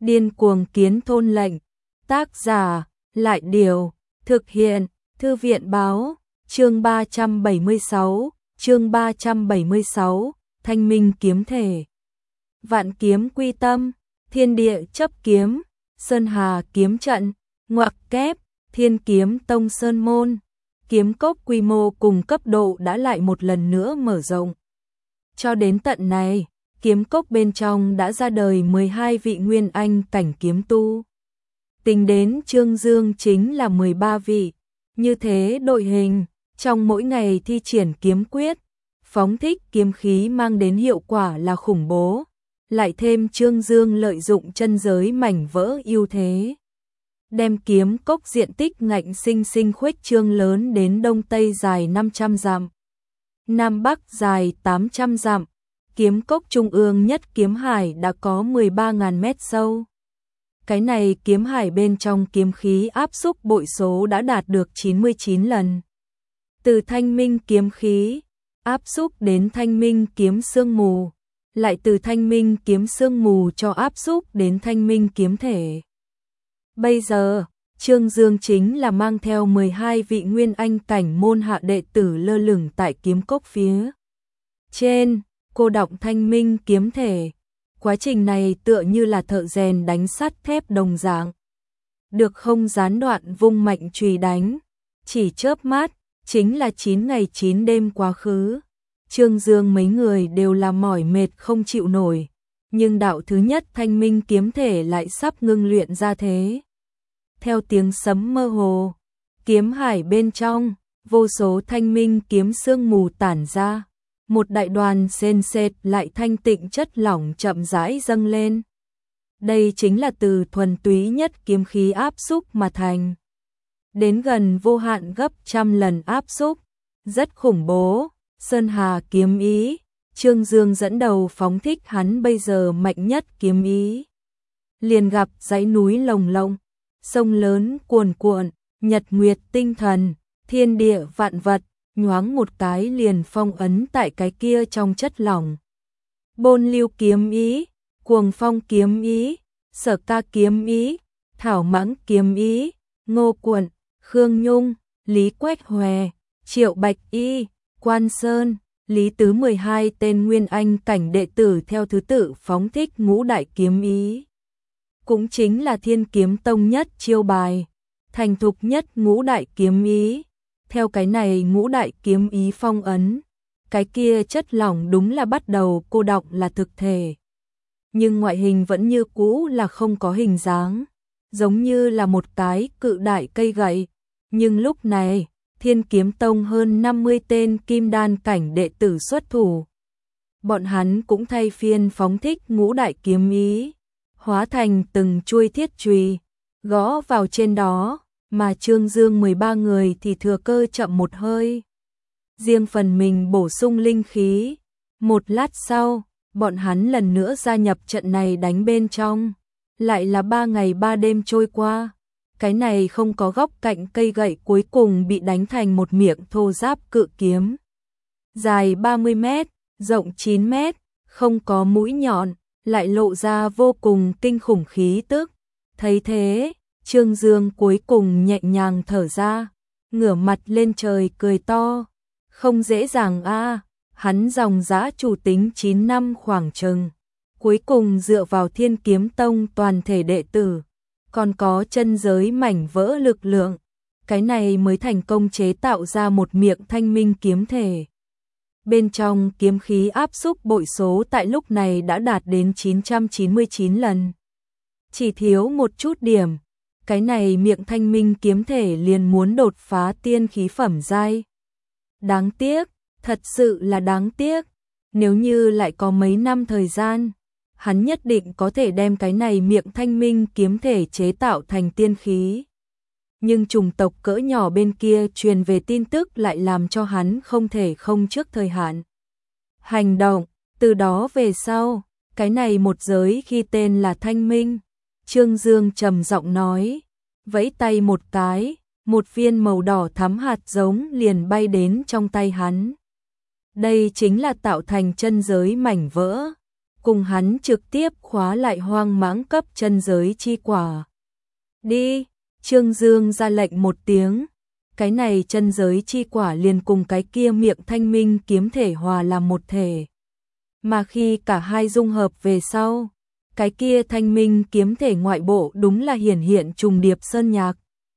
Điên cuồng kiến thôn lệnh. Tác giả, Lại Điều, thực hiện, Thư viện báo, chương 376, Thanh minh kiếm thể. Vạn kiếm quy tâm, thiên địa chấp kiếm, sơn hà kiếm trận, ngoặc kép, Thiên Kiếm Tông Sơn Môn. Kiếm cốc quy mô cùng cấp độ đã lại một lần nữa mở rộng. Cho đến tận này, kiếm cốc bên trong đã ra đời 12 vị nguyên anh cảnh kiếm tu. Tính đến Trương Dương chính là 13 vị. Như thế đội hình, trong mỗi ngày thi triển kiếm quyết, phóng thích kiếm khí mang đến hiệu quả là khủng bố. Lại thêm Trương Dương lợi dụng chân giới mảnh vỡ ưu thế, đem kiếm cốc diện tích ngạnh sinh sinh khuếch trương lớn đến đông tây dài 500 dặm, nam bắc dài 800 dặm. Kiếm cốc trung ương nhất kiếm hải đã có 13.000 mét sâu. Cái này kiếm hải bên trong kiếm khí áp xúc bội số đã đạt được 99 lần. Từ thanh minh kiếm khí áp xúc đến thanh minh kiếm sương mù, lại từ thanh minh kiếm sương mù cho áp xúc đến thanh minh kiếm thể. Bây giờ, Trương Dương chính là mang theo 12 vị nguyên anh cảnh môn hạ đệ tử lơ lửng tại kiếm cốc phía trên, cô động thanh minh kiếm thể. Quá trình này tựa như là thợ rèn đánh sắt thép đồng dạng. Được không gián đoạn vung mạnh chùy đánh, chỉ chớp mắt, chính là 9 ngày 9 đêm quá khứ. Trương Dương mấy người đều là mỏi mệt không chịu nổi, nhưng đạo thứ nhất thanh minh kiếm thể lại sắp ngưng luyện ra thế. Theo tiếng sấm mơ hồ, kiếm hải bên trong, vô số thanh minh kiếm sương mù tản ra, một đại đoàn sền sệt lại thanh tịnh chất lỏng chậm rãi dâng lên. Đây chính là từ thuần túy nhất kiếm khí áp xúc mà thành. Đến gần vô hạn gấp trăm lần áp xúc, rất khủng bố. Sơn Hà kiếm ý, Trương Dương dẫn đầu phóng thích hắn bây giờ mạnh nhất kiếm ý. Liền gặp dãy núi lồng lộng, sông lớn cuồn cuộn, nhật nguyệt tinh thần, thiên địa vạn vật, nhoáng một cái liền phong ấn tại cái kia trong chất lỏng. Bôn lưu kiếm ý, cuồng phong kiếm ý, sở ca kiếm ý, thảo mãng kiếm ý, Ngô Quận, Khương Nhung, Lý Quách Hòe, Triệu Bạch Y, Quan Sơn, Lý Tứ 12 tên nguyên anh cảnh đệ tử theo thứ tự phóng thích ngũ đại kiếm ý. Cũng chính là Thiên Kiếm Tông nhất chiêu bài, thành thục nhất ngũ đại kiếm ý. Theo cái này ngũ đại kiếm ý phong ấn, cái kia chất lỏng đúng là bắt đầu cô đọng là thực thể. Nhưng ngoại hình vẫn như cũ là không có hình dáng, giống như là một cái cự đại cây gậy. Nhưng lúc này, Thiên Kiếm Tông hơn 50 tên kim đan cảnh đệ tử xuất thủ. Bọn hắn cũng thay phiên phóng thích ngũ đại kiếm ý, hóa thành từng chuôi thiết chùy, gõ vào trên đó, mà Trương Dương 13 người thì thừa cơ chậm một hơi. Riêng phần mình bổ sung linh khí. Một lát sau, bọn hắn lần nữa gia nhập trận này đánh bên trong. Lại là 3 ngày 3 đêm trôi qua. Cái này không có góc cạnh cây gậy cuối cùng bị đánh thành một miệng thô ráp cự kiếm. Dài 30 mét, rộng 9 mét, không có mũi nhọn, lại lộ ra vô cùng kinh khủng khí tức. Thấy thế, Trương Dương cuối cùng nhẹ nhàng thở ra, ngửa mặt lên trời cười to. Không dễ dàng a, hắn dòng dã chủ tính 9 năm khoảng chừng. Cuối cùng dựa vào Thiên Kiếm Tông toàn thể đệ tử, còn có chân giới mảnh vỡ lực lượng, cái này mới thành công chế tạo ra một miệng thanh minh kiếm thể. Bên trong kiếm khí áp xúc bội số tại lúc này đã đạt đến 999 lần. Chỉ thiếu một chút điểm, cái này miệng thanh minh kiếm thể liền muốn đột phá tiên khí phẩm giai. Đáng tiếc, thật sự là đáng tiếc, nếu như lại có mấy năm thời gian, hắn nhất định có thể đem cái này miệng thanh minh kiếm thể chế tạo thành tiên khí. Nhưng chủng tộc cỡ nhỏ bên kia truyền về tin tức lại làm cho hắn không thể không trước thời hạn hành động. Từ đó về sau, cái này một giới khi tên là Thanh Minh. Trương Dương trầm giọng nói, vẫy tay một cái, một viên màu đỏ thắm hạt giống liền bay đến trong tay hắn. Đây chính là tạo thành chân giới mảnh vỡ. cùng hắn trực tiếp khóa lại hoang mãng cấp chân giới chi quả. Đi, Trương Dương ra lệnh một tiếng, cái này chân giới chi quả liền cùng cái kia miệng thanh minh kiếm thể hòa làm một thể. Mà khi cả hai dung hợp về sau, cái kia thanh minh kiếm thể ngoại bộ đúng là hiển hiện trùng điệp sơn nhạc.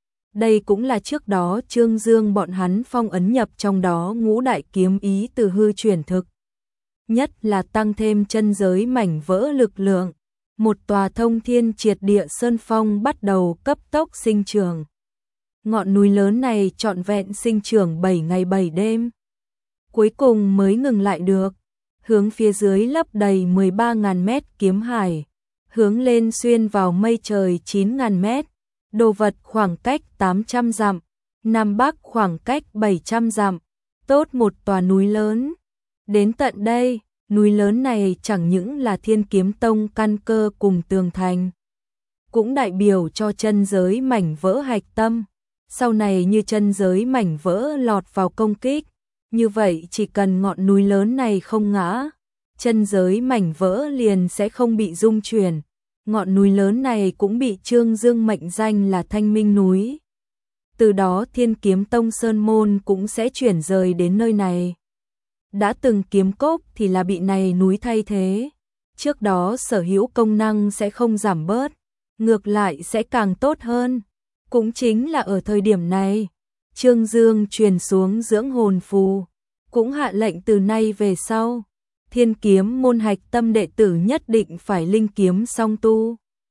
Đây cũng là trước đó Trương Dương bọn hắn phong ấn nhập trong đó ngũ đại kiếm ý từ hư chuyển thực. Nhất là tăng thêm chân giới mảnh vỡ lực lượng, một tòa thông thiên triệt địa sơn phong bắt đầu cấp tốc sinh trưởng. Ngọn núi lớn này trọn vẹn sinh trưởng 7 ngày 7 đêm. Cuối cùng mới ngừng lại được, hướng phía dưới lấp đầy 13.000 mét kiếm hải, hướng lên xuyên vào mây trời 9.000 mét, đồ vật khoảng cách 800 dặm, Nam Bắc khoảng cách 700 dặm, tốt một tòa núi lớn. Đến tận đây, núi lớn này chẳng những là Thiên Kiếm Tông căn cơ cùng tường thành, cũng đại biểu cho chân giới mảnh vỡ hạch tâm. Sau này như chân giới mảnh vỡ lọt vào công kích, như vậy chỉ cần ngọn núi lớn này không ngã, chân giới mảnh vỡ liền sẽ không bị rung chuyển. Ngọn núi lớn này cũng bị Trương Dương mệnh danh là Thanh Minh núi. Từ đó Thiên Kiếm Tông Sơn Môn cũng sẽ chuyển rời đến nơi này. Đã từng kiếm cốc thì là bị này núi thay thế. Trước đó sở hữu công năng sẽ không giảm bớt, ngược lại sẽ càng tốt hơn. Cũng chính là ở thời điểm này, Trương Dương truyền xuống dưỡng hồn phù, cũng hạ lệnh từ nay về sau, Thiên Kiếm môn hạch tâm đệ tử nhất định phải linh kiếm song tu.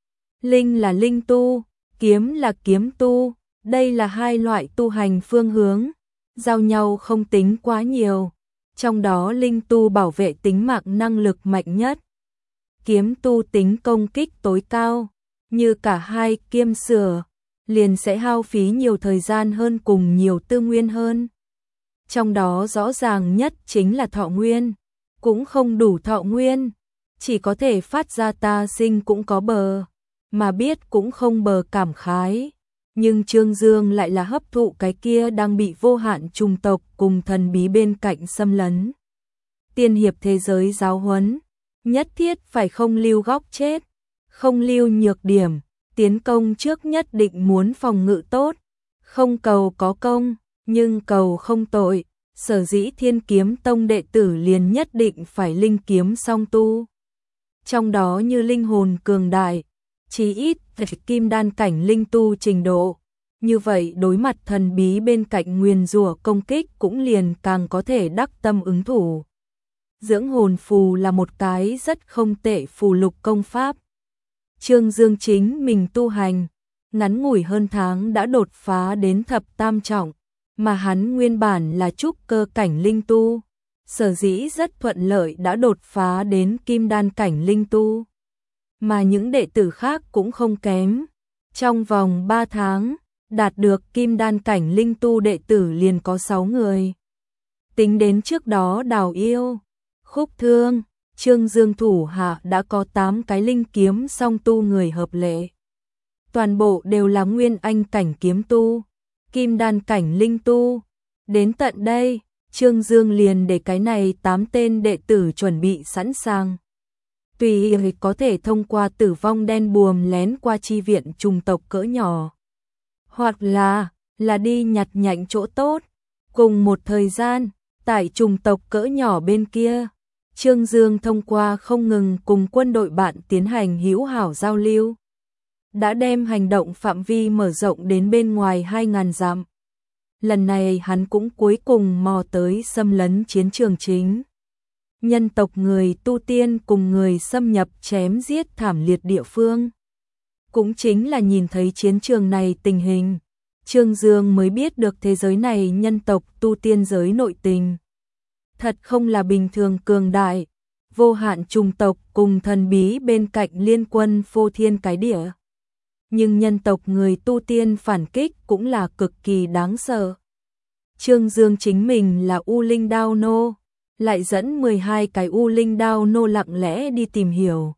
Linh là linh tu, kiếm là kiếm tu, đây là hai loại tu hành phương hướng, giao nhau không tính quá nhiều, trong đó linh tu bảo vệ tính mạng năng lực mạnh nhất, kiếm tu tính công kích tối cao, như cả hai kiêm sửa, liền sẽ hao phí nhiều thời gian hơn cùng nhiều tư nguyên hơn. Trong đó rõ ràng nhất chính là thọ nguyên, cũng không đủ thọ nguyên, chỉ có thể phát ra ta sinh cũng có bờ, mà biết cũng không bờ cảm khái. Nhưng Trương Dương lại là hấp thụ cái kia đang bị vô hạn trùng tộc cùng thần bí bên cạnh xâm lấn. Tiên hiệp thế giới giáo huấn, nhất thiết phải không lưu góc chết, không lưu nhược điểm, tiến công trước nhất định muốn phòng ngự tốt, không cầu có công, nhưng cầu không tội. Sở dĩ Thiên Kiếm Tông đệ tử liền nhất định phải linh kiếm song tu. Trong đó như linh hồn cường đại, chí ít kim đan cảnh linh tu trình độ. Như vậy đối mặt thần bí bên cạnh nguyền rủa công kích cũng liền càng có thể đắc tâm ứng thủ. Dưỡng hồn phù là một cái rất không tệ phù lục công pháp. Trương Dương chính mình tu hành, ngắn ngủi hơn tháng đã đột phá đến thập tam trọng. Mà hắn nguyên bản là trúc cơ cảnh linh tu, sở dĩ rất thuận lợi đã đột phá đến kim đan cảnh linh tu. Mà những đệ tử khác cũng không kém, trong vòng 3 tháng, đạt được kim đan cảnh linh tu đệ tử liền có 6 người. Tính đến trước đó Đào Yêu, Khúc Thương, Trương Dương thủ hạ đã có 8 cái linh kiếm song tu người hợp lệ. Toàn bộ đều là nguyên anh cảnh kiếm tu, kim đan cảnh linh tu. Đến tận đây, Trương Dương liền để cái này 8 tên đệ tử chuẩn bị sẵn sàng. Tùy có thể thông qua tử vong đen buồm lén qua chi viện trùng tộc cỡ nhỏ. Hoặc là đi nhặt nhạnh chỗ tốt. Cùng một thời gian, tại trùng tộc cỡ nhỏ bên kia, Trương Dương thông qua không ngừng cùng quân đội bạn tiến hành hữu hảo giao lưu, đã đem hành động phạm vi mở rộng đến bên ngoài 2.000 dặm. Lần này hắn cũng cuối cùng mò tới xâm lấn chiến trường chính. Nhân tộc người tu tiên cùng người xâm nhập chém giết thảm liệt địa phương. Cũng chính là nhìn thấy chiến trường này tình hình, Trương Dương mới biết được thế giới này nhân tộc tu tiên giới nội tình. Thật không là bình thường cường đại, vô hạn trùng tộc cùng thần bí bên cạnh liên quân phô thiên cái địa. Nhưng nhân tộc người tu tiên phản kích cũng là cực kỳ đáng sợ. Trương Dương chính mình là U Linh Đao Nô, lại dẫn 12 cái U Linh Đao Nô lặng lẽ đi tìm hiểu.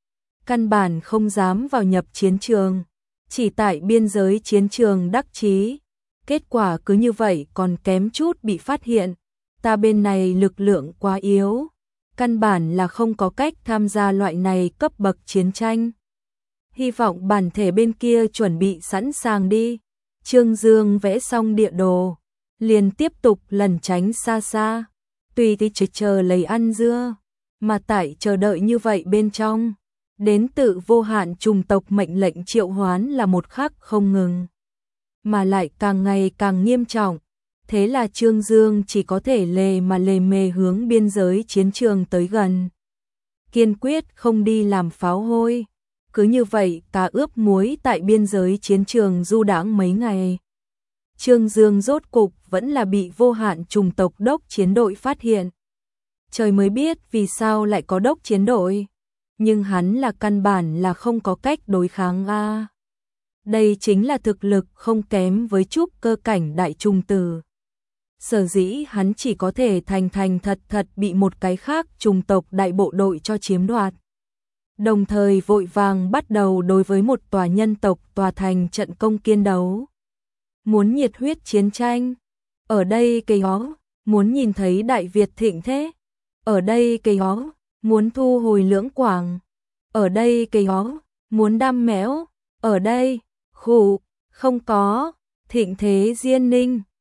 Căn bản không dám vào nhập chiến trường, chỉ tại biên giới chiến trường đắc chí. Kết quả cứ như vậy còn kém chút bị phát hiện. Ta bên này lực lượng quá yếu, căn bản là không có cách tham gia loại này cấp bậc chiến tranh. Hy vọng bản thể bên kia chuẩn bị sẵn sàng đi. Trương Dương vẽ xong địa đồ, liền tiếp tục lẩn tránh xa xa, tùy tí chờ lấy ăn dưa, mà tại chờ đợi như vậy bên trong, đến tự vô hạn trùng tộc mệnh lệnh triệu hoán là một khắc không ngừng, mà lại càng ngày càng nghiêm trọng. Thế là Trương Dương chỉ có thể lề mà lề mề hướng biên giới chiến trường tới gần. Kiên quyết không đi làm pháo hôi. Cứ như vậy cá ướp muối tại biên giới chiến trường du đãng mấy ngày. Trương Dương rốt cục vẫn là bị vô hạn trùng tộc đốc chiến đội phát hiện. Trời mới biết vì sao lại có đốc chiến đội. Nhưng hắn là căn bản là không có cách đối kháng a. Đây chính là thực lực không kém với trúc cơ cảnh đại trùng tử. Sở dĩ hắn chỉ có thể thành thật bị một cái khác trùng tộc đại bộ đội cho chiếm đoạt. Đồng thời vội vàng bắt đầu đối với một tòa nhân tộc tòa thành trận công kiên đấu. Muốn nhiệt huyết chiến tranh. Ở đây cây hó, muốn nhìn thấy Đại Việt thịnh thế. Ở đây cây hó, muốn thu hồi lưỡng quảng. Ở đây cây hó, muốn đam mẽo. Ở đây, khủ, không có, thịnh thế diên ninh.